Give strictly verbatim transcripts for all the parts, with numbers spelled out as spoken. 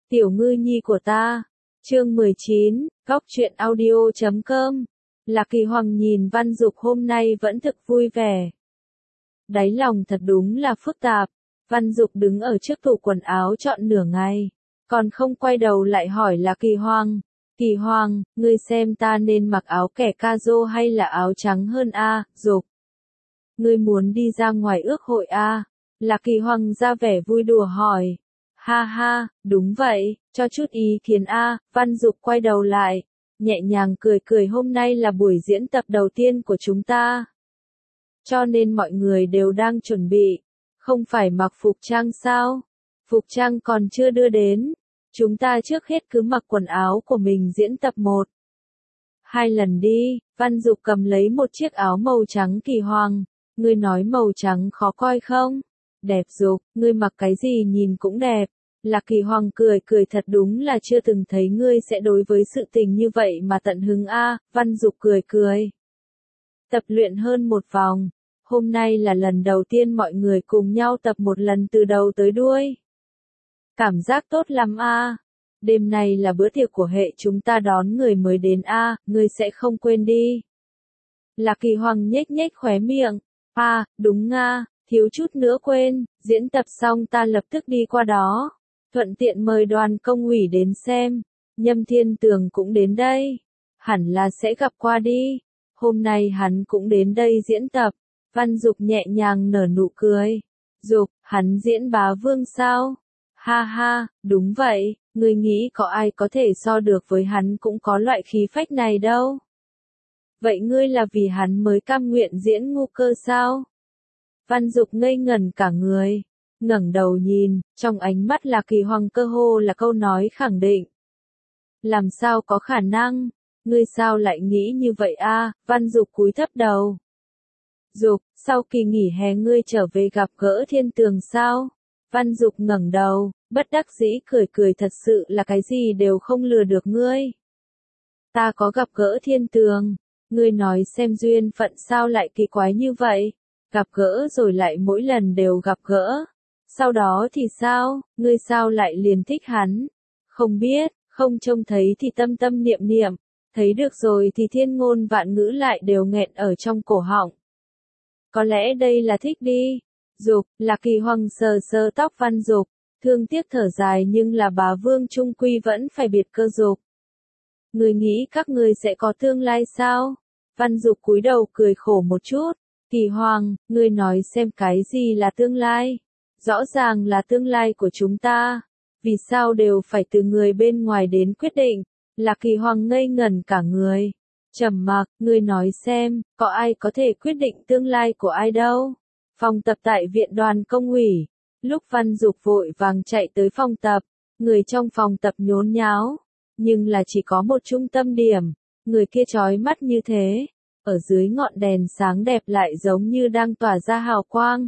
Tiểu ngư nhi của ta. Chương mười chín, góc truyện audio chấm com. Lạc Kỳ Hoàng nhìn Văn Dục hôm nay vẫn thực vui vẻ. Đáy lòng thật đúng là phức tạp. Văn Dục đứng ở trước tủ quần áo trọn nửa ngày, còn không quay đầu lại hỏi Lạc Kỳ Hoàng. Kỳ Hoàng, ngươi xem ta nên mặc áo kẻ ca rô hay là áo trắng hơn a? Dục. Ngươi muốn đi ra ngoài ước hội a? Lạc Kỳ Hoàng ra vẻ vui đùa hỏi. Ha ha, đúng vậy, cho chút ý kiến a. Văn Dục quay đầu lại, nhẹ nhàng cười cười, hôm nay là buổi diễn tập đầu tiên của chúng ta, cho nên mọi người đều đang chuẩn bị, không phải mặc phục trang sao? Phục trang còn chưa đưa đến, chúng ta trước hết cứ mặc quần áo của mình diễn tập một, hai lần đi. Văn Dục cầm lấy một chiếc áo màu trắng. Kỳ Hoàng, ngươi nói màu trắng khó coi không? Đẹp. Dục, ngươi mặc cái gì nhìn cũng đẹp. Lạc Kỳ Hoàng cười cười, thật đúng là chưa từng thấy ngươi sẽ đối với sự tình như vậy mà tận hứng a. Văn Dục cười cười. Tập luyện hơn một vòng, hôm nay là lần đầu tiên mọi người cùng nhau tập một lần từ đầu tới đuôi. Cảm giác tốt lắm a. Đêm nay là bữa tiệc của hệ chúng ta đón người mới đến a, ngươi sẽ không quên đi. Lạc Kỳ Hoàng nhếch nhếch khóe miệng. A, đúng nga, thiếu chút nữa quên, diễn tập xong ta lập tức đi qua đó. Thuận tiện mời đoàn công ủy đến xem, Nhâm Thiên Tường cũng đến đây, hẳn là sẽ gặp qua đi, hôm nay hắn cũng đến đây diễn tập. Văn Dục nhẹ nhàng nở nụ cười. Dục, hắn diễn bá vương sao? Ha ha, đúng vậy, ngươi nghĩ có ai có thể so được với hắn, cũng có loại khí phách này đâu. Vậy ngươi là vì hắn mới cam nguyện diễn ngu cơ sao? Văn Dục ngây ngẩn cả người, ngẩng đầu nhìn, trong ánh mắt là Kỳ Hoàng cơ hồ là câu nói khẳng định. Làm sao có khả năng, ngươi sao lại nghĩ như vậy a? Văn Dục cúi thấp đầu. Dục, sau kỳ nghỉ hè ngươi trở về gặp gỡ Thiên Tường sao? Văn Dục ngẩng đầu, bất đắc dĩ cười cười, thật sự là cái gì đều không lừa được ngươi. Ta có gặp gỡ Thiên Tường, ngươi nói xem duyên phận sao lại kỳ quái như vậy, gặp gỡ rồi lại mỗi lần đều gặp gỡ. Sau đó thì sao, ngươi sao lại liền thích hắn? Không biết, không trông thấy thì tâm tâm niệm niệm, thấy được rồi thì thiên ngôn vạn ngữ lại đều nghẹn ở trong cổ họng. Có lẽ đây là thích đi. Dục, Lạc Kỳ Hoàng sờ sờ tóc Văn Dục, thương tiếc thở dài, nhưng là bá vương trung quy vẫn phải biệt cơ. Dục, ngươi nghĩ các ngươi sẽ có tương lai sao? Văn Dục cúi đầu cười khổ một chút. Kỳ Hoàng, ngươi nói xem cái gì là tương lai? Rõ ràng là tương lai của chúng ta, vì sao đều phải từ người bên ngoài đến quyết định? Lạc Kỳ Hoàng ngây ngẩn cả người, trầm mặc. Ngươi nói xem, có ai có thể quyết định tương lai của ai đâu? Phòng tập tại viện đoàn công ủy, lúc Văn Dục vội vàng chạy tới phòng tập, người trong phòng tập nhốn nháo, nhưng là chỉ có một trung tâm điểm, người kia chói mắt như thế, ở dưới ngọn đèn sáng đẹp lại giống như đang tỏa ra hào quang.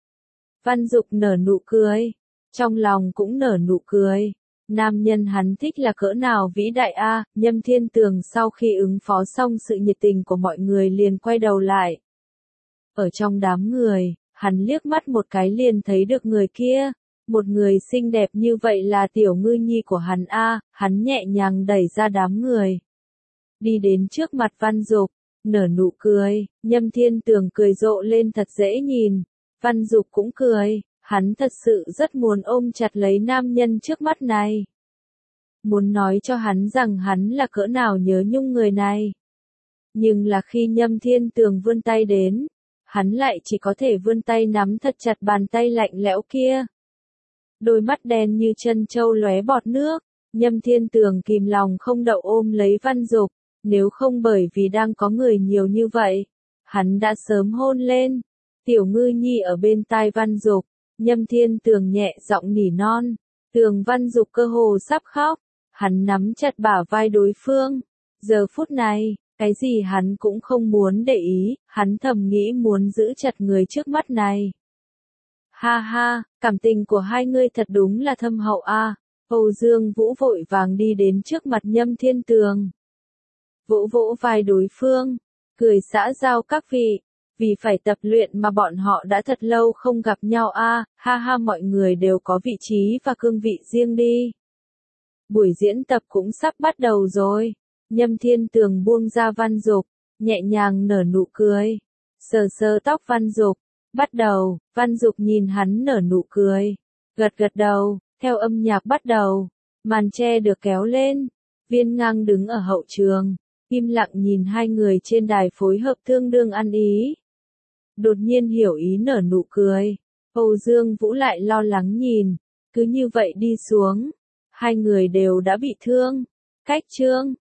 Văn Dục nở nụ cười, trong lòng cũng nở nụ cười. Nam nhân hắn thích là cỡ nào vĩ đại a. Nhâm Thiên Tường sau khi ứng phó xong sự nhiệt tình của mọi người liền quay đầu lại. Ở trong đám người, hắn liếc mắt một cái liền thấy được người kia, một người xinh đẹp như vậy là tiểu ngư nhi của hắn a. Hắn nhẹ nhàng đẩy ra đám người, đi đến trước mặt Văn Dục, nở nụ cười. Nhâm Thiên Tường cười rộ lên thật dễ nhìn. Văn Dục cũng cười, hắn thật sự rất muốn ôm chặt lấy nam nhân trước mắt này. Muốn nói cho hắn rằng hắn là cỡ nào nhớ nhung người này. Nhưng là khi Nhâm Thiên Tường vươn tay đến, hắn lại chỉ có thể vươn tay nắm thật chặt bàn tay lạnh lẽo kia. Đôi mắt đen như chân trâu lóe bọt nước, Nhâm Thiên Tường kìm lòng không đậu ôm lấy Văn Dục, nếu không bởi vì đang có người nhiều như vậy, hắn đã sớm hôn lên. Tiểu ngư nhi ở bên tai Văn Dục, Nhâm Thiên Tường nhẹ giọng nỉ non. Tường Văn Dục cơ hồ sắp khóc, hắn nắm chặt bả vai đối phương. Giờ phút này, cái gì hắn cũng không muốn để ý, hắn thầm nghĩ muốn giữ chặt người trước mắt này. Ha ha, cảm tình của hai ngươi thật đúng là thâm hậu a. Âu Dương Vũ vội vàng đi đến trước mặt Nhâm Thiên Tường, vỗ vỗ vai đối phương, cười xã giao các vị. Vì phải tập luyện mà bọn họ đã thật lâu không gặp nhau a. Ha ha, mọi người đều có vị trí và cương vị riêng đi. Buổi diễn tập cũng sắp bắt đầu rồi. Nhâm Thiên Tường buông ra Văn Dục, nhẹ nhàng nở nụ cười. Sờ sờ tóc Văn Dục. Bắt đầu, Văn Dục nhìn hắn nở nụ cười. Gật gật đầu, theo âm nhạc bắt đầu. Màn che được kéo lên. Viên Ngang đứng ở hậu trường, im lặng nhìn hai người trên đài phối hợp tương đương ăn ý. Đột nhiên hiểu ý nở nụ cười. Âu Dương Vũ lại lo lắng nhìn. Cứ như vậy đi xuống. Hai người đều đã bị thương. Cách chương